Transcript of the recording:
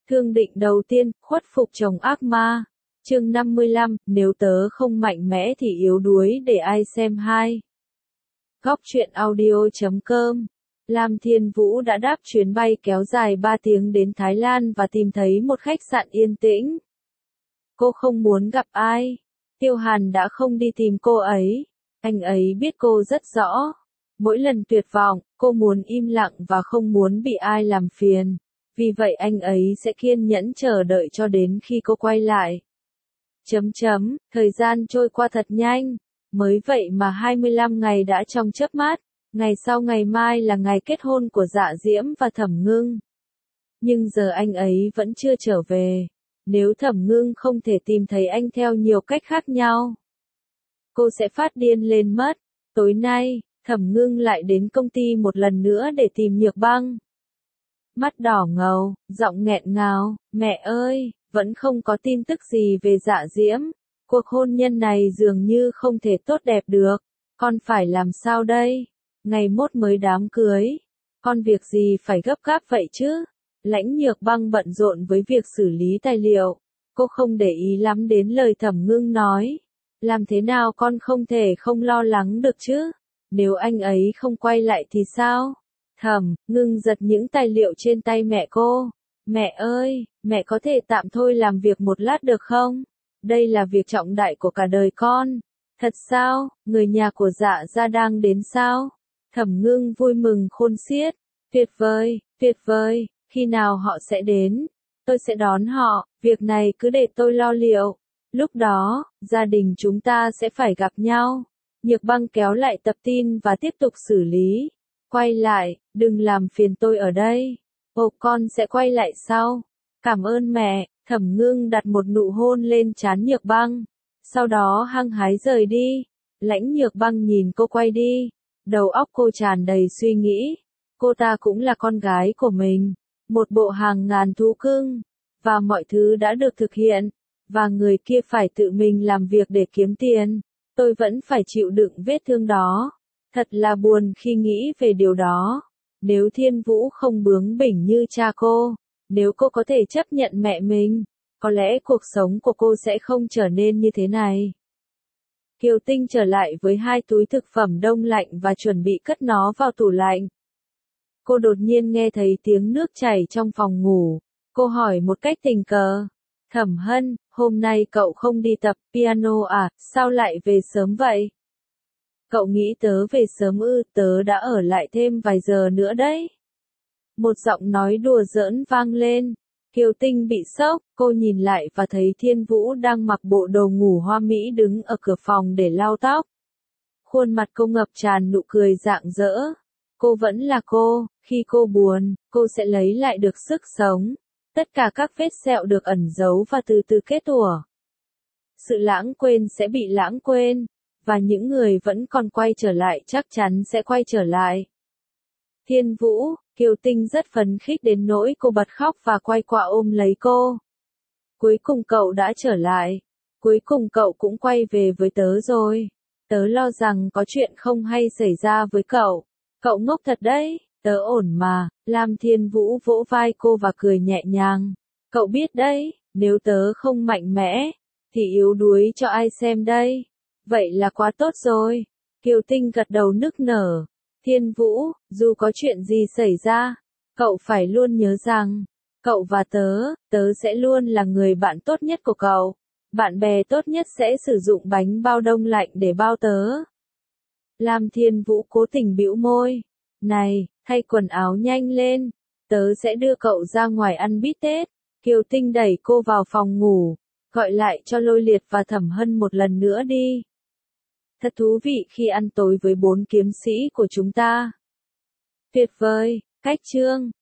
Thương định đầu tiên, khuất phục chồng ác ma. Chương 55, nếu tớ không mạnh mẽ thì yếu đuối để ai xem hai. Góc truyện audio.com. Lam Thiên Vũ đã đáp chuyến bay kéo dài 3 tiếng đến Thái Lan và tìm thấy một khách sạn yên tĩnh. Cô không muốn gặp ai. Tiêu Hàn đã không đi tìm cô ấy. Anh ấy biết cô rất rõ. Mỗi lần tuyệt vọng, cô muốn im lặng và không muốn bị ai làm phiền. Vì vậy anh ấy sẽ kiên nhẫn chờ đợi cho đến khi cô quay lại. Thời gian trôi qua thật nhanh. Mới vậy mà 25 ngày đã trong chớp mắt. Ngày sau ngày mai là ngày kết hôn của Dạ Diễm và Thẩm Ngưng. Nhưng giờ anh ấy vẫn chưa trở về. Nếu Thẩm Ngưng không thể tìm thấy anh theo nhiều cách khác nhau, cô sẽ phát điên lên mất. Tối nay, Thẩm Ngưng lại đến công ty một lần nữa để tìm Nhược Băng. Mắt đỏ ngầu, giọng nghẹn ngào, mẹ ơi, vẫn không có tin tức gì về Dạ Diễm. Cuộc hôn nhân này dường như không thể tốt đẹp được. Con phải làm sao đây? Ngày mốt mới đám cưới. Con việc gì phải gấp gáp vậy chứ? Lãnh Nhược Băng bận rộn với việc xử lý tài liệu. Cô không để ý lắm đến lời Thẩm Ngưng nói. Làm thế nào con không thể không lo lắng được chứ? Nếu anh ấy không quay lại thì sao? Thẩm Ngưng giật những tài liệu trên tay mẹ cô. Mẹ ơi, mẹ có thể tạm thôi làm việc một lát được không? Đây là việc trọng đại của cả đời con. Thật sao? Người nhà của Dạ gia đang đến sao? Thẩm Ngưng vui mừng khôn xiết. Tuyệt vời, khi nào họ sẽ đến? Tôi sẽ đón họ, việc này cứ để tôi lo liệu. Lúc đó, gia đình chúng ta sẽ phải gặp nhau. Nhược Băng kéo lại tập tin và tiếp tục xử lý. Quay lại, đừng làm phiền tôi ở đây. Ồ, con sẽ quay lại sau. Cảm ơn mẹ. Thẩm Ngưng đặt một nụ hôn lên trán Nhược Băng. Sau đó hăng hái rời đi. Lãnh Nhược Băng nhìn cô quay đi. Đầu óc cô tràn đầy suy nghĩ. Cô ta cũng là con gái của mình. Một bộ hàng ngàn thú cưng. Và mọi thứ đã được thực hiện. Và người kia phải tự mình làm việc để kiếm tiền. Tôi vẫn phải chịu đựng vết thương đó. Thật là buồn khi nghĩ về điều đó. Nếu Thiên Vũ không bướng bỉnh như cha cô, nếu cô có thể chấp nhận mẹ mình, có lẽ cuộc sống của cô sẽ không trở nên như thế này. Kiều Tinh trở lại với 2 túi thực phẩm đông lạnh và chuẩn bị cất nó vào tủ lạnh. Cô đột nhiên nghe thấy tiếng nước chảy trong phòng ngủ. Cô hỏi một cách tình cờ. Thẩm Hân, hôm nay cậu không đi tập piano à, sao lại về sớm vậy? Cậu nghĩ tớ về sớm ư? Tớ đã ở lại thêm vài giờ nữa đấy. Một giọng nói đùa giỡn vang lên. Kiều Tinh bị sốc, cô nhìn lại và thấy Thiên Vũ đang mặc bộ đồ ngủ hoa mỹ đứng ở cửa phòng để lau tóc. Khuôn mặt cô ngập tràn nụ cười rạng rỡ. Cô vẫn là cô, khi cô buồn, cô sẽ lấy lại được sức sống. Tất cả các vết sẹo được ẩn giấu và từ từ kết tủa. Sự lãng quên sẽ bị lãng quên. Và những người vẫn còn quay trở lại chắc chắn sẽ quay trở lại. Thiên Vũ, Kiều Tinh rất phấn khích đến nỗi cô bật khóc và quay qua ôm lấy cô. Cuối cùng cậu đã trở lại. Cuối cùng cậu cũng quay về với tớ rồi. Tớ lo rằng có chuyện không hay xảy ra với cậu. Cậu ngốc thật đấy, tớ ổn mà. Lam Thiên Vũ vỗ vai cô và cười nhẹ nhàng. Cậu biết đấy, nếu tớ không mạnh mẽ, thì yếu đuối cho ai xem đây. Vậy là quá tốt rồi. Kiều Tinh gật đầu nức nở. Thiên Vũ, dù có chuyện gì xảy ra, cậu phải luôn nhớ rằng, cậu và tớ sẽ luôn là người bạn tốt nhất của cậu. Bạn bè tốt nhất sẽ sử dụng bánh bao đông lạnh để bao tớ. Lam Thiên Vũ cố tình bĩu môi. Này, thay quần áo nhanh lên. Tớ sẽ đưa cậu ra ngoài ăn bít tết. Kiều Tinh đẩy cô vào phòng ngủ. Gọi lại cho Lôi Liệt và Thẩm Hân một lần nữa đi. Thật thú vị khi ăn tối với 4 kiếm sĩ của chúng ta. Tuyệt vời, cách chương.